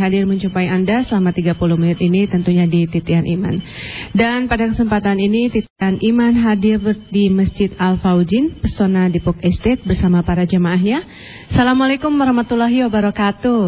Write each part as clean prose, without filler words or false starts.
hadir menjumpai Anda selama 30 menit ini tentunya di Titian Iman. Dan pada kesempatan ini Titian Iman hadir di Masjid Al-Faujin, Pesona Depok Estate bersama para jemaahnya. Assalamualaikum warahmatullahi wabarakatuh.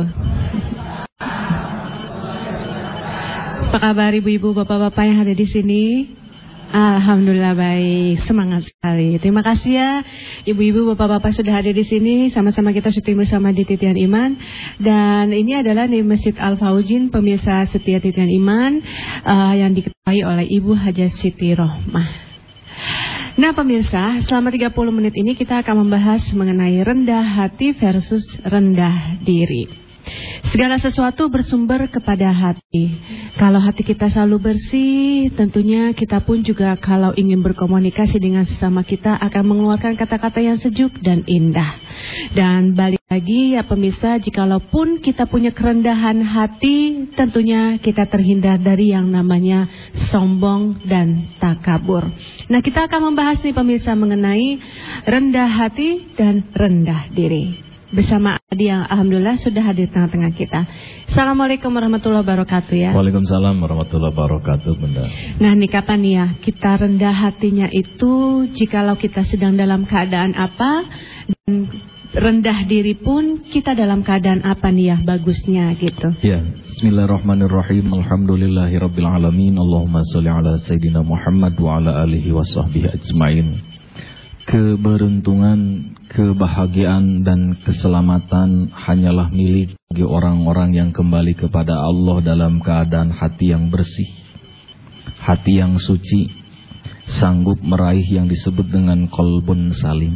Apa kabar ibu-ibu, bapak-bapak yang ada di sini? Alhamdulillah baik, semangat sekali. Terima kasih ya ibu-ibu, bapak-bapak sudah hadir di sini. Sama-sama kita syuting bersama di Titian Iman. Dan ini adalah di Masjid Al-Faujin, pemirsa setia Titian Iman yang diketuai oleh Ibu Hajah Siti Rohmah. Nah pemirsa, selama 30 menit ini kita akan membahas mengenai rendah hati versus rendah diri. Segala sesuatu bersumber kepada hati. Kalau hati kita selalu bersih, tentunya kita pun juga kalau ingin berkomunikasi dengan sesama kita akan mengeluarkan kata-kata yang sejuk dan indah. Dan balik lagi ya pemirsa, jikalaupun kita punya kerendahan hati, tentunya kita terhindar dari yang namanya sombong dan takabur. Nah kita akan membahas nih pemirsa mengenai rendah hati dan rendah diri. Bersama Adi yang alhamdulillah sudah hadir di tengah-tengah kita. Assalamualaikum warahmatullahi wabarakatuh ya. Waalaikumsalam warahmatullahi wabarakatuh Bunda. Nah nih kapan nih ya kita rendah hatinya itu jikalau kita sedang dalam keadaan apa, dan rendah diri pun kita dalam keadaan apa nih ya bagusnya gitu. Ya, bismillahirrahmanirrahim. Alhamdulillahirabbil alamin. Allahumma shalli ala sayidina Muhammad wa ala alihi washabbihi ajmain. Keberuntungan, kebahagiaan dan keselamatan hanyalah milik bagi orang-orang yang kembali kepada Allah dalam keadaan hati yang bersih, hati yang suci, sanggup meraih yang disebut dengan qalbun salim.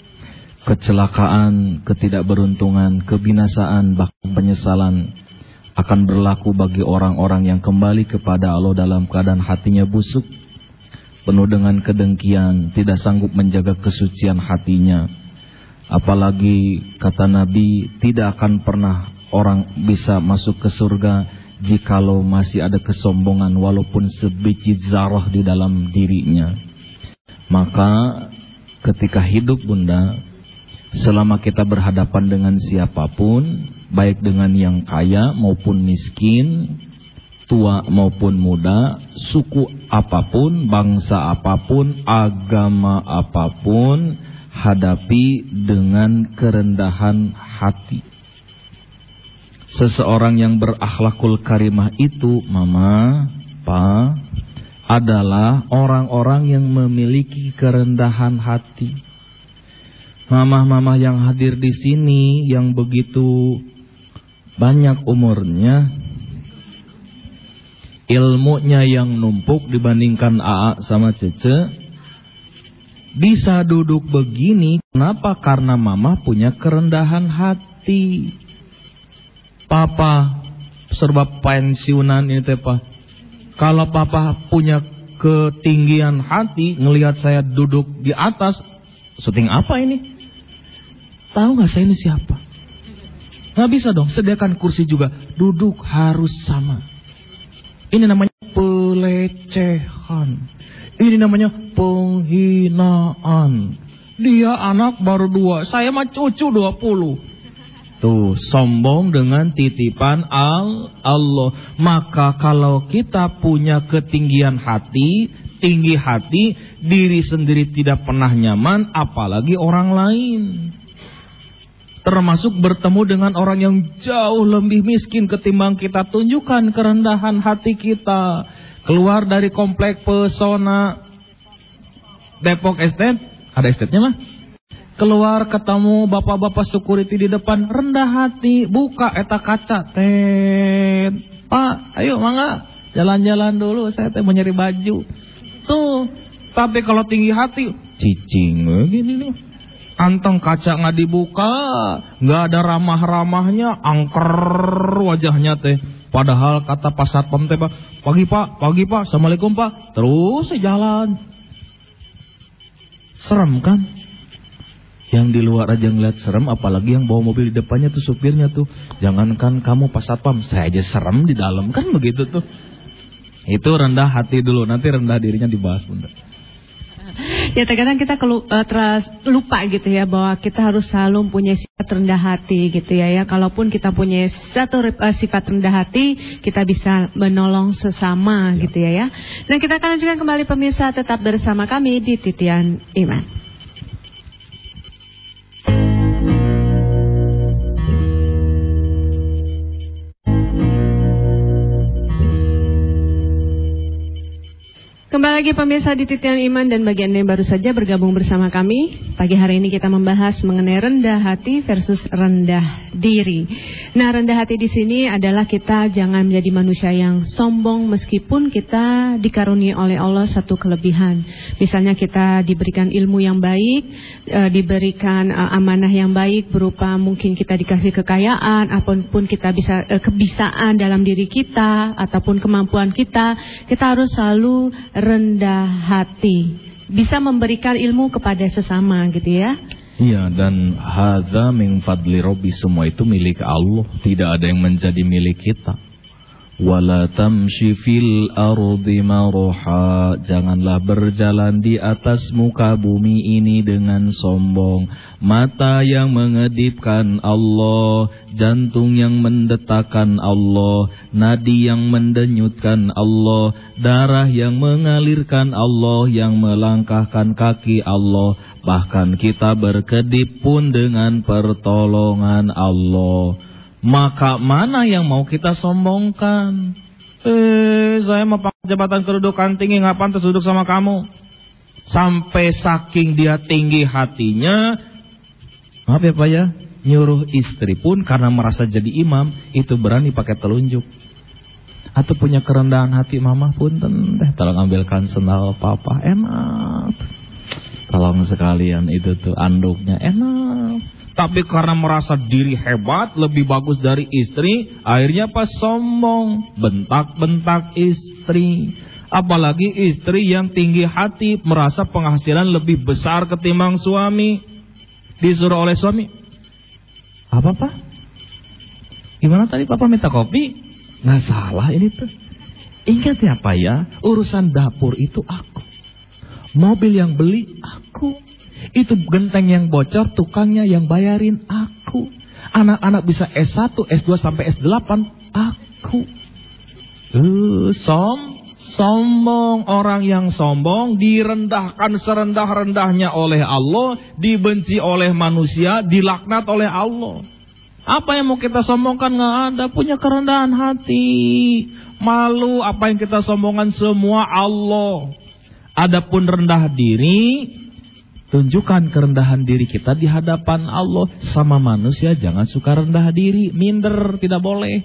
Kecelakaan, ketidakberuntungan, kebinasaan, bahkan penyesalan akan berlaku bagi orang-orang yang kembali kepada Allah dalam keadaan hatinya busuk, penuh dengan kedengkian, tidak sanggup menjaga kesucian hatinya. Apalagi kata Nabi, tidak akan pernah orang bisa masuk ke surga jikalau masih ada kesombongan walaupun sebiji zarah di dalam dirinya. Maka ketika hidup Bunda, selama kita berhadapan dengan siapapun, baik dengan yang kaya maupun miskin, tua maupun muda, suku apapun, bangsa apapun, agama apapun, hadapi dengan kerendahan hati. Seseorang yang berakhlakul karimah itu, Mama, Pa, adalah orang-orang yang memiliki kerendahan hati. Mama-mama yang hadir di sini yang begitu banyak umurnya, ilmunya yang numpuk dibandingkan AA sama Cece, bisa duduk begini. Kenapa? Karena mama punya kerendahan hati. Papa serba pensiunan ini teh Pak. Kalau papa punya ketinggian hati, ngelihat saya duduk di atas, syuting apa ini? Tahu nggak saya ini siapa? Nggak bisa dong, sediakan kursi juga. Duduk harus sama. Ini namanya pelecehan. Ini namanya penghinaan. Dia anak baru 2, saya mah cucu 20. Tuh, sombong dengan titipan Allah. Maka kalau kita punya ketinggian hati, tinggi hati, diri sendiri tidak pernah nyaman, apalagi orang lain. Termasuk bertemu dengan orang yang jauh lebih miskin ketimbang kita, tunjukkan kerendahan hati kita. Keluar dari komplek Pesona Depok Estate, ada estate-nya lah. Keluar ketemu bapak-bapak security di depan, rendah hati, buka eta kaca, tet. Pak, ayo mangga, jalan-jalan dulu, saya teh mau nyari baju. Tuh, tapi kalau tinggi hati, cicing gini nih. Anteng kaca nggak dibuka, nggak ada ramah-ramahnya, angker wajahnya teh. Padahal kata Pak Satpam teh, pagi Pak, Assalamualaikum Pak, terus jalan. Serem kan? Yang di luar aja ngeliat serem, apalagi yang bawa mobil di depannya tuh supirnya tuh. Jangankan kamu Pak Satpam, saya aja serem di dalam, kan begitu tuh. Itu rendah hati dulu, nanti rendah dirinya dibahas Bunda. Ya terkadang kita lupa gitu ya bahwa kita harus selalu punya sifat rendah hati gitu ya. Kalaupun kita punya satu sifat rendah hati, kita bisa menolong sesama gitu ya. Dan kita akan lanjutkan kembali pemirsa, tetap bersama kami di Titian Iman. Kembali lagi pemirsa di Titian Iman, dan bagi Anda yang baru saja bergabung bersama kami, pagi hari ini kita membahas mengenai rendah hati versus rendah diri. Nah, rendah hati di sini adalah kita jangan menjadi manusia yang sombong meskipun kita dikaruniai oleh Allah satu kelebihan. Misalnya kita diberikan ilmu yang baik, diberikan amanah yang baik berupa mungkin kita dikasih kekayaan, ataupun kita bisa kebisaan dalam diri kita ataupun kemampuan kita harus selalu rendah hati, bisa memberikan ilmu kepada sesama gitu ya. Iya, dan hadza min fadli Rabbi, semua itu milik Allah, tidak ada yang menjadi milik kita. Wala tamshi fil ardi marha, janganlah berjalan di atas muka bumi ini dengan sombong. Mata yang mengedipkan Allah, jantung yang mendetakkan Allah, nadi yang mendenyutkan Allah, darah yang mengalirkan Allah, yang melangkahkan kaki Allah. Bahkan kita berkedip pun dengan pertolongan Allah. Maka mana yang mau kita sombongkan? Saya mau pangkat jabatan kedudukan tinggi, nggak pantas duduk sama kamu. Sampai saking dia tinggi hatinya, maaf ya Pak ya, nyuruh istri pun karena merasa jadi imam, itu berani pakai telunjuk. Atau punya kerendahan hati, mama pun tolong ambilkan sendal papa, enak. Tolong sekalian itu tuh anduknya, enak. Tapi karena merasa diri hebat, lebih bagus dari istri, akhirnya pas sombong, bentak-bentak istri. Apalagi istri yang tinggi hati, merasa penghasilan lebih besar ketimbang suami. Disuruh oleh suami, apa Pak? Gimana tadi Papa minta kopi? Nggak salah ini tuh. Ingat ya Pak ya, urusan dapur itu aku. Mobil yang beli aku. Itu genteng yang bocor, tukangnya yang bayarin aku. Anak-anak bisa S1, S2 sampai S8, aku. Sombong. Orang yang sombong direndahkan serendah-rendahnya oleh Allah, dibenci oleh manusia, dilaknat oleh Allah. Apa yang mau kita sombongkan? Nggak ada. Punya kerendahan hati, malu. Apa yang kita sombongkan semua Allah. Adapun rendah diri, tunjukkan kerendahan diri kita di hadapan Allah. Sama manusia jangan suka rendah diri, minder, tidak boleh.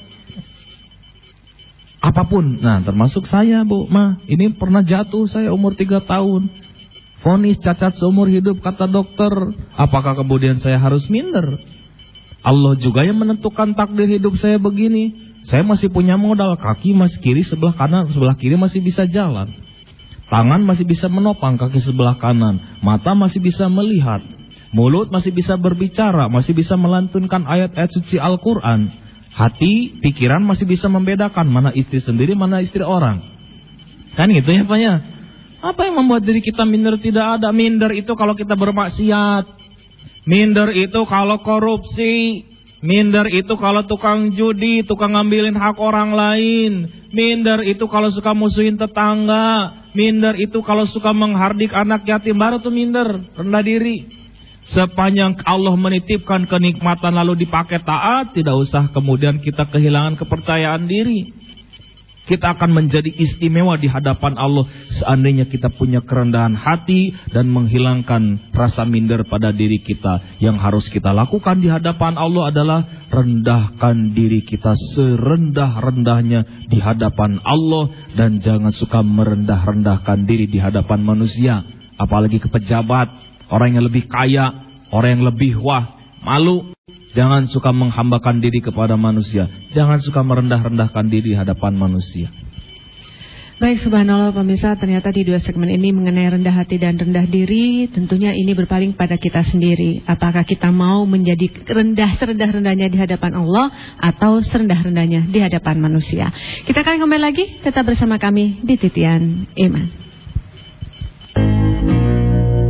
Apapun, nah termasuk saya Bu, ini pernah jatuh saya umur 3 tahun. Vonis cacat seumur hidup kata dokter. Apakah kemudian saya harus minder? Allah juga yang menentukan takdir hidup saya begini. Saya masih punya modal, kaki masih kiri sebelah kanan, sebelah kiri masih bisa jalan. Tangan masih bisa menopang kaki sebelah kanan. Mata masih bisa melihat. Mulut masih bisa berbicara. Masih bisa melantunkan ayat-ayat suci Al-Quran. Hati, pikiran masih bisa membedakan mana istri sendiri, mana istri orang. Kan gitu ya Pak ya? Apa yang membuat diri kita minder? Tidak ada. Minder itu kalau kita bermaksiat. Minder itu kalau korupsi. Minder itu kalau tukang judi, tukang ngambilin hak orang lain. Minder itu kalau suka musuhin tetangga. Minder itu kalau suka menghardik anak yatim, baru tuh minder, rendah diri. Sepanjang Allah menitipkan kenikmatan lalu dipakai taat, tidak usah kemudian kita kehilangan kepercayaan diri. Kita akan menjadi istimewa di hadapan Allah seandainya kita punya kerendahan hati dan menghilangkan rasa minder pada diri kita. Yang harus kita lakukan di hadapan Allah adalah rendahkan diri kita serendah-rendahnya di hadapan Allah. Dan jangan suka merendah-rendahkan diri di hadapan manusia. Apalagi ke pejabat, orang yang lebih kaya, orang yang lebih malu. Jangan suka menghambakan diri kepada manusia. Jangan suka merendah-rendahkan diri di hadapan manusia. Baik, subhanallah pemirsa, ternyata di 2 segmen ini mengenai rendah hati dan rendah diri, tentunya ini berpaling pada kita sendiri. Apakah kita mau menjadi serendah-rendahnya di hadapan Allah atau serendah-rendahnya di hadapan manusia. Kita akan kembali lagi, tetap bersama kami di Titian Iman.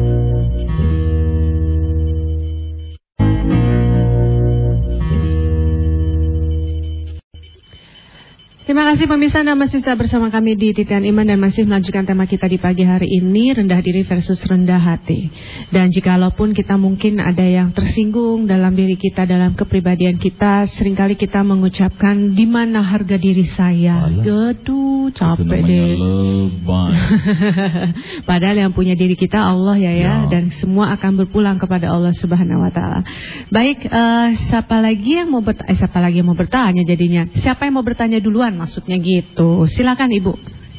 Terima kasih pemirsa, Anda masih tetap bersama kami di Titian Iman dan masih melanjutkan tema kita di pagi hari ini, rendah diri versus rendah hati. Dan jikalaupun kita mungkin ada yang tersinggung dalam diri kita, dalam kepribadian kita, seringkali kita mengucapkan di mana harga diri saya. Aduh, capek deh. Padahal yang punya diri kita Allah ya. Dan semua akan berpulang kepada Allah Subhanahu wa taala. Baik, siapa lagi yang mau bertanya jadinya? Siapa yang mau bertanya duluan? Maksudnya gitu. Silakan Ibu.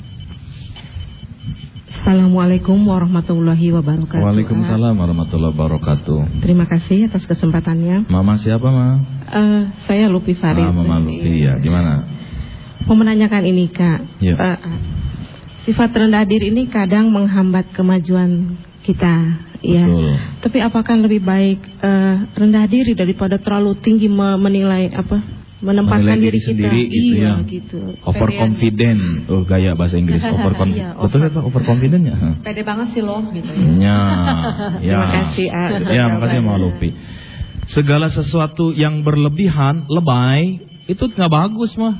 Assalamualaikum warahmatullahi wabarakatuh. Waalaikumsalam warahmatullahi wabarakatuh. Terima kasih atas kesempatannya. Mama siapa, Ma? Saya Lupi Farid. Mama Lupi ya. Gimana? Mau menanyakan ini, Kak. Ya. Sifat rendah diri ini kadang menghambat kemajuan kita. Ya. Betul. Tapi apakah lebih baik rendah diri daripada terlalu tinggi menilai menempatkan diri kita sendiri gitu ya. Gitu. Overconfident. Gaya bahasa Inggris. Betul ya Pak, overconfident ya? Pede banget sih loh gitu ya. Terima kasih. Ya, makasih Ma Lupi. Segala sesuatu yang berlebihan, lebay, itu nggak bagus mah.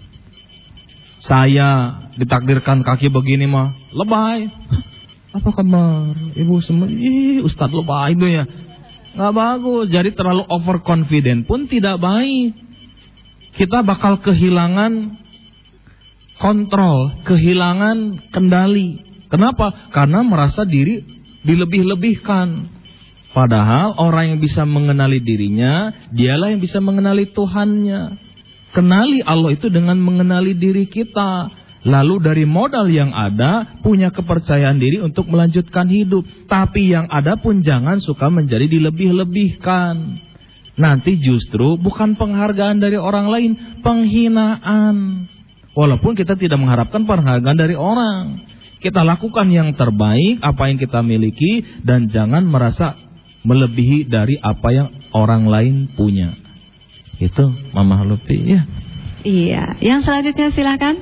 Saya ditakdirkan kaki begini mah, lebay. Apa kabar? Ibu semua, Ustadz lebay itu ya. Nggak bagus. Jadi terlalu overconfident pun tidak baik. Kita bakal kehilangan kontrol, kehilangan kendali. Kenapa? Karena merasa diri dilebih-lebihkan. Padahal orang yang bisa mengenali dirinya, dialah yang bisa mengenali Tuhannya. Kenali Allah itu dengan mengenali diri kita. Lalu dari modal yang ada, punya kepercayaan diri untuk melanjutkan hidup. Tapi yang ada pun jangan suka menjadi dilebih-lebihkan. Nanti justru bukan penghargaan dari orang lain, penghinaan. Walaupun kita tidak mengharapkan penghargaan dari orang. Kita lakukan yang terbaik, apa yang kita miliki, dan jangan merasa melebihi dari apa yang orang lain punya. Itu Mama Lupi ya. Iya, yang selanjutnya silakan.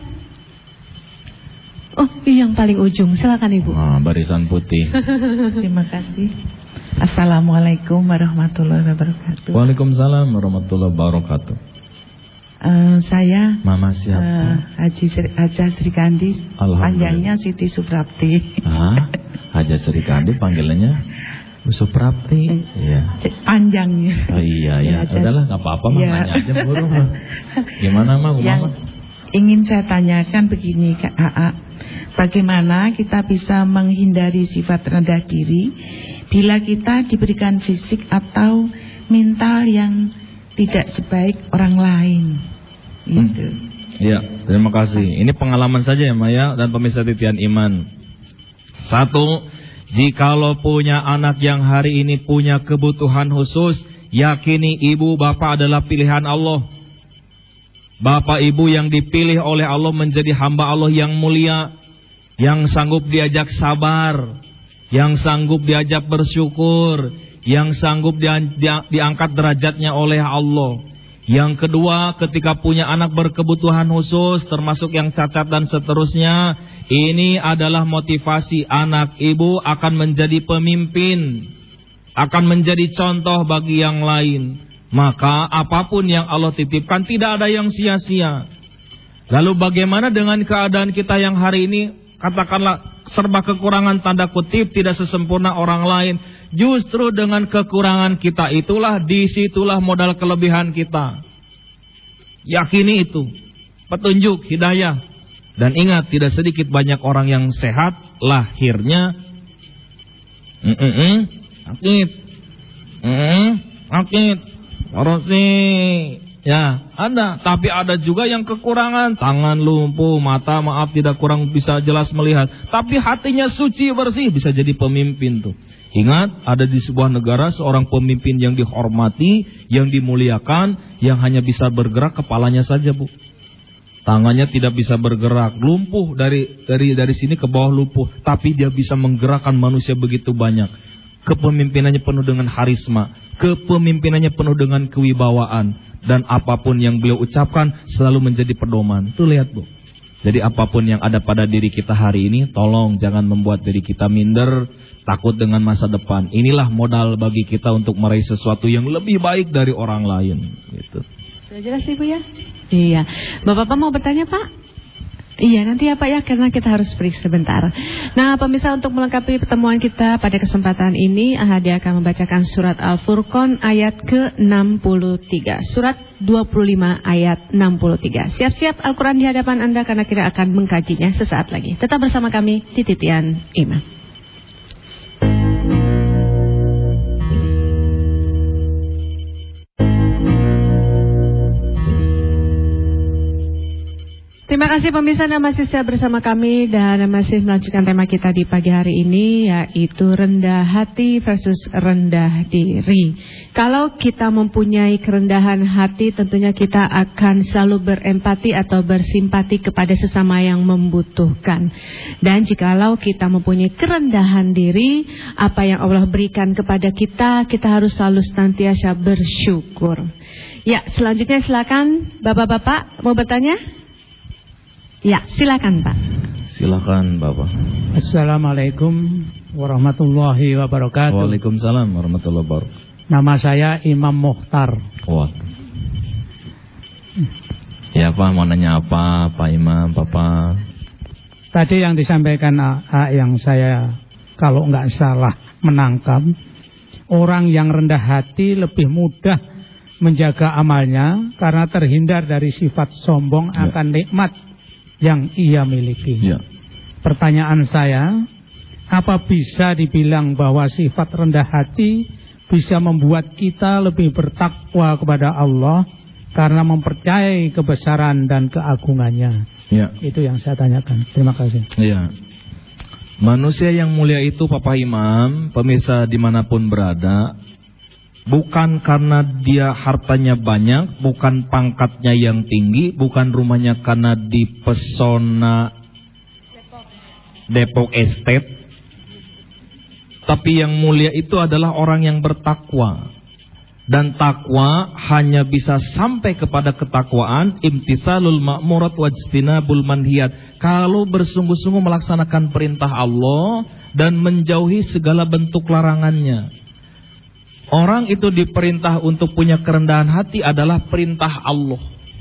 Oh, yang paling ujung, silakan Ibu. Barisan putih. Terima kasih. Assalamualaikum warahmatullahi wabarakatuh. Waalaikumsalam warahmatullahi wabarakatuh. Saya Mama siapa? Haja Sri Kandi. Panjangnya Siti Suprapti. Haja Sri Kandi panggilannya Suprapti. Iya. Panjangnya. Oh iya ya. Udahlah enggak apa-apa Mama, nanya aja burung. Gimana Mama? Yang ingin saya tanyakan begini Kak AA. Bagaimana kita bisa menghindari sifat rendah diri bila kita diberikan fisik atau mental yang tidak sebaik orang lain? Gitu. Iya, terima kasih. Ini pengalaman saja ya Maya dan pemirsa Titian Iman. Satu, jikalau punya anak yang hari ini punya kebutuhan khusus, yakini ibu bapak adalah pilihan Allah. Bapak ibu yang dipilih oleh Allah menjadi hamba Allah yang mulia, yang sanggup diajak sabar, yang sanggup diajak bersyukur, yang sanggup diangkat derajatnya oleh Allah. Yang kedua, ketika punya anak berkebutuhan khusus, termasuk yang cacat dan seterusnya, ini adalah motivasi anak ibu akan menjadi pemimpin, akan menjadi contoh bagi yang lain. Maka apapun yang Allah titipkan tidak ada yang sia-sia. Lalu bagaimana dengan keadaan kita yang hari ini, katakanlah serba kekurangan tanda kutip, tidak sesempurna orang lain. Justru dengan kekurangan kita itulah, disitulah modal kelebihan kita. Yakini itu, petunjuk, hidayah. Dan ingat, tidak sedikit banyak orang yang sehat lahirnya. Sakit. Korupsi, ya ada, tapi ada juga yang kekurangan, tangan lumpuh, mata maaf tidak kurang bisa jelas melihat, tapi hatinya suci bersih, bisa jadi pemimpin tuh. Ingat, ada di sebuah negara seorang pemimpin yang dihormati, yang dimuliakan, yang hanya bisa bergerak kepalanya saja Bu. Tangannya tidak bisa bergerak, lumpuh dari sini ke bawah lumpuh, tapi dia bisa menggerakkan manusia begitu banyak. Kepemimpinannya penuh dengan harisma, kepemimpinannya penuh dengan kewibawaan, dan apapun yang beliau ucapkan selalu menjadi pedoman. Tuh lihat Bu, Jadi apapun yang ada pada diri kita hari ini, tolong jangan membuat diri kita minder, takut dengan masa depan. Inilah modal bagi kita untuk meraih sesuatu yang lebih baik dari orang lain. Gitu. Sudah jelas Ibu ya? Iya. Bapak-bapak mau bertanya Pak? Iya nanti ya Pak ya, karena kita harus break sebentar. Nah pemirsa, untuk melengkapi pertemuan kita pada kesempatan ini, Ahadi akan membacakan surat Al-Furqan ayat ke-63. Surat 25 ayat 63. Siap-siap Al-Quran di hadapan Anda karena kita akan mengkajinya sesaat lagi. Tetap bersama kami di Titian Iman. Terima kasih pemirsa, Anda masih setia bersama kami dan masih melanjutkan tema kita di pagi hari ini, yaitu rendah hati versus rendah diri. Kalau kita mempunyai kerendahan hati, tentunya kita akan selalu berempati atau bersimpati kepada sesama yang membutuhkan. Dan jikalau kita mempunyai kerendahan diri, apa yang Allah berikan kepada kita, kita harus selalu senantiasa bersyukur. Ya, selanjutnya silakan Bapak-bapak mau bertanya? Ya, silakan Pak. Silakan Bapak. Assalamualaikum warahmatullahi wabarakatuh. Waalaikumsalam warahmatullahi wabarakatuh. Nama saya Imam Mukhtar. Waduh. Ya Pak, mau nanya apa Pak Imam, Bapak? Tadi yang disampaikan yang saya kalau nggak salah menangkap, orang yang rendah hati lebih mudah menjaga amalnya karena terhindar dari sifat sombong akan nikmat yang ia miliki. Ya. Pertanyaan saya, apa bisa dibilang bahwa sifat rendah hati bisa membuat kita lebih bertakwa kepada Allah karena mempercayai kebesaran dan keagungannya? Ya. Itu yang saya tanyakan. Terima kasih. Ya. Manusia yang mulia itu Bapak Imam, pemirsa dimanapun berada, bukan karena dia hartanya banyak, bukan pangkatnya yang tinggi, bukan rumahnya karena di pesona Depok Estate. Tapi yang mulia itu adalah orang yang bertakwa. Dan takwa hanya bisa sampai kepada ketakwaan, imtitsalul ma'murat wajtinabul manhiyat. Kalau bersungguh-sungguh melaksanakan perintah Allah dan menjauhi segala bentuk larangannya. Orang itu diperintah untuk punya kerendahan hati adalah perintah Allah.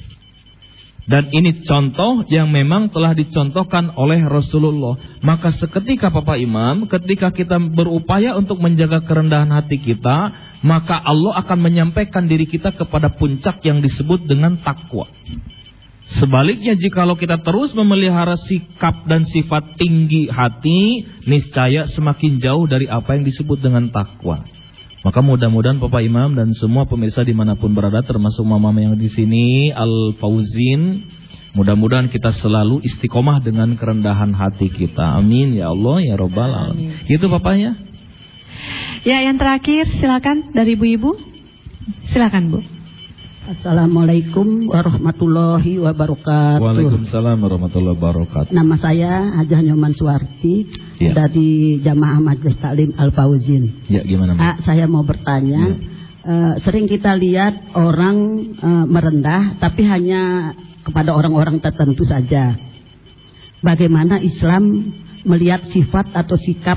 Dan ini contoh yang memang telah dicontohkan oleh Rasulullah. Maka seketika Bapak Imam, ketika kita berupaya untuk menjaga kerendahan hati kita, maka Allah akan menyampaikan diri kita kepada puncak yang disebut dengan takwa. Sebaliknya jikalau kita terus memelihara sikap dan sifat tinggi hati, niscaya semakin jauh dari apa yang disebut dengan takwa. Maka mudah-mudahan Bapak Imam dan semua pemirsa dimanapun berada, termasuk mama yang di sini, Al-Fauzin, mudah-mudahan kita selalu istiqomah dengan kerendahan hati kita. Amin ya Allah ya Rabbal Alamin. Itu Bapaknya. Ya, yang terakhir silakan dari ibu-ibu. Silakan Bu. Assalamualaikum warahmatullahi wabarakatuh. Waalaikumsalam warahmatullahi wabarakatuh. Nama saya Hajah Nyoman Suwarti, ya, dari Jamaah Majelis Taklim Al-Fauzin. Ya, gimana? Saya mau bertanya, sering kita lihat orang merendah, tapi hanya kepada orang-orang tertentu saja. Bagaimana Islam melihat sifat atau sikap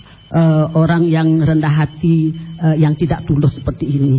orang yang rendah hati, yang tidak tulus seperti ini?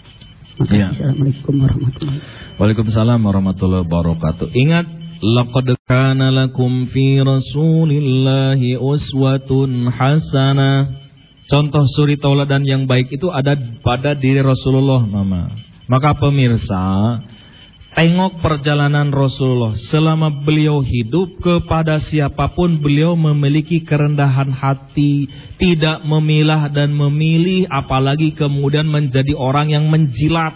Ya. Assalamualaikum warahmatullahi wabarakatuh. Waalaikumsalam warahmatullahi wabarakatuh. Ingat, laqad kana lakum fi Rasulillahi uswatun hasanah. Contoh suri tauladan yang baik itu ada pada diri Rasulullah, Mama. Maka pemirsa, tengok perjalanan Rasulullah. Selama beliau hidup, kepada siapapun beliau memiliki kerendahan hati, tidak memilah dan memilih, apalagi kemudian menjadi orang yang menjilat.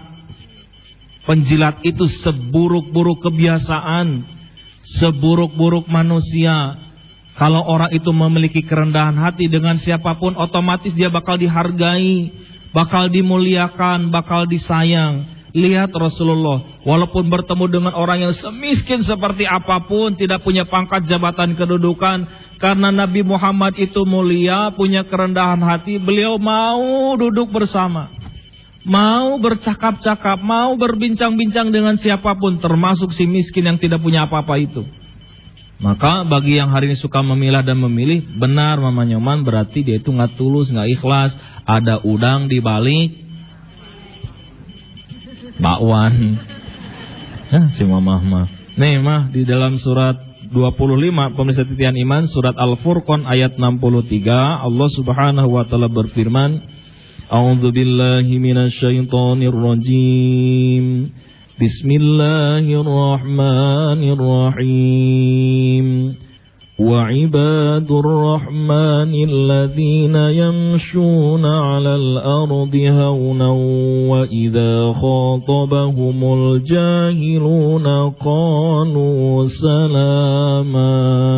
Penjilat itu seburuk-buruk kebiasaan, seburuk-buruk manusia. Kalau orang itu memiliki kerendahan hati dengan siapapun, otomatis dia bakal dihargai, bakal dimuliakan, bakal disayang. Lihat Rasulullah, walaupun bertemu dengan orang yang semiskin seperti apapun, tidak punya pangkat jabatan kedudukan, karena Nabi Muhammad itu mulia, punya kerendahan hati, beliau mau duduk bersama, mau bercakap-cakap, mau berbincang-bincang dengan siapapun, termasuk si miskin yang tidak punya apa-apa itu. Maka bagi yang hari ini suka memilah dan memilih, benar Mama Nyoman, berarti dia itu nggak tulus, nggak ikhlas. Ada udang di balik bakwan. Si Mama mah. Nih mah di dalam surat 25 pemirsa titian iman, surat Al-Furqan ayat 63, Allah Subhanahu wa taala berfirman, A'udzubillahi minasyaitonir rajim. Bismillahirrahmanirrahim. Wa ibadur rahmanil ladzina yamshuna 'alal ardi hawnan wa idza khatabahumul jahiluna qalu salama.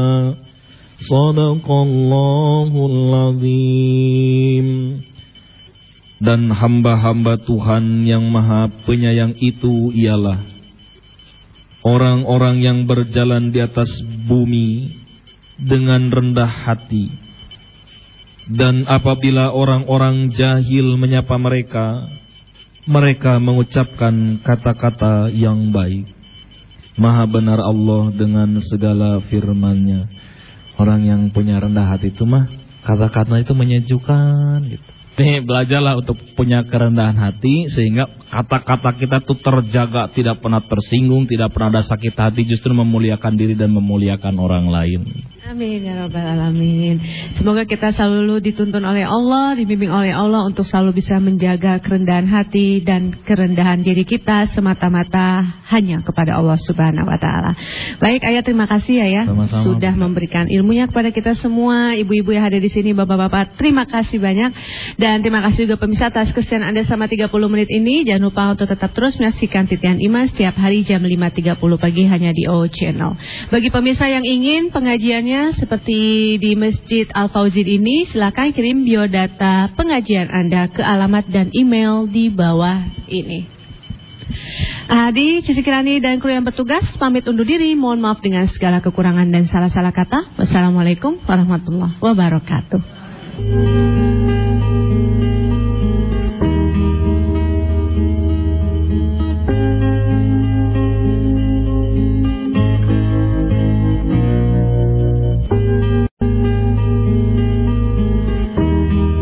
Shadaqallahul azim. Dan hamba-hamba Tuhan yang Maha Penyayang itu ialah orang-orang yang berjalan di atas bumi dengan rendah hati. Dan apabila orang-orang jahil menyapa mereka, mereka mengucapkan kata-kata yang baik. Maha benar Allah dengan segala firman-Nya. Orang yang punya rendah hati itu mah kata-kata itu menyejukkan gitu. Nih, belajarlah untuk punya kerendahan hati sehingga kata-kata kita tuh terjaga, tidak pernah tersinggung, tidak pernah ada sakit hati, justru memuliakan diri dan memuliakan orang lain. Amin ya rabbal alamin. Semoga kita selalu dituntun oleh Allah, dibimbing oleh Allah untuk selalu bisa menjaga kerendahan hati dan kerendahan diri kita semata-mata hanya kepada Allah Subhanahu wa taala. Baik, Ayah, terima kasih ya. Sama-sama. Sudah memberikan ilmunya kepada kita semua. Ibu-ibu yang hadir di sini, bapak-bapak, terima kasih banyak. Dan terima kasih juga pemirsa atas kesediaan Anda selama 30 menit ini. Jangan lupa untuk tetap terus menyaksikan Titian Iman setiap hari jam 5.30 pagi hanya di O Channel. Bagi pemirsa yang ingin pengajiannya seperti di Masjid Al-Fauzin ini, silakan kirim biodata pengajian Anda ke alamat dan email di bawah ini. Adi, Cici Kirani dan kru yang bertugas pamit undur diri. Mohon maaf dengan segala kekurangan dan salah-salah kata. Wassalamualaikum warahmatullahi wabarakatuh.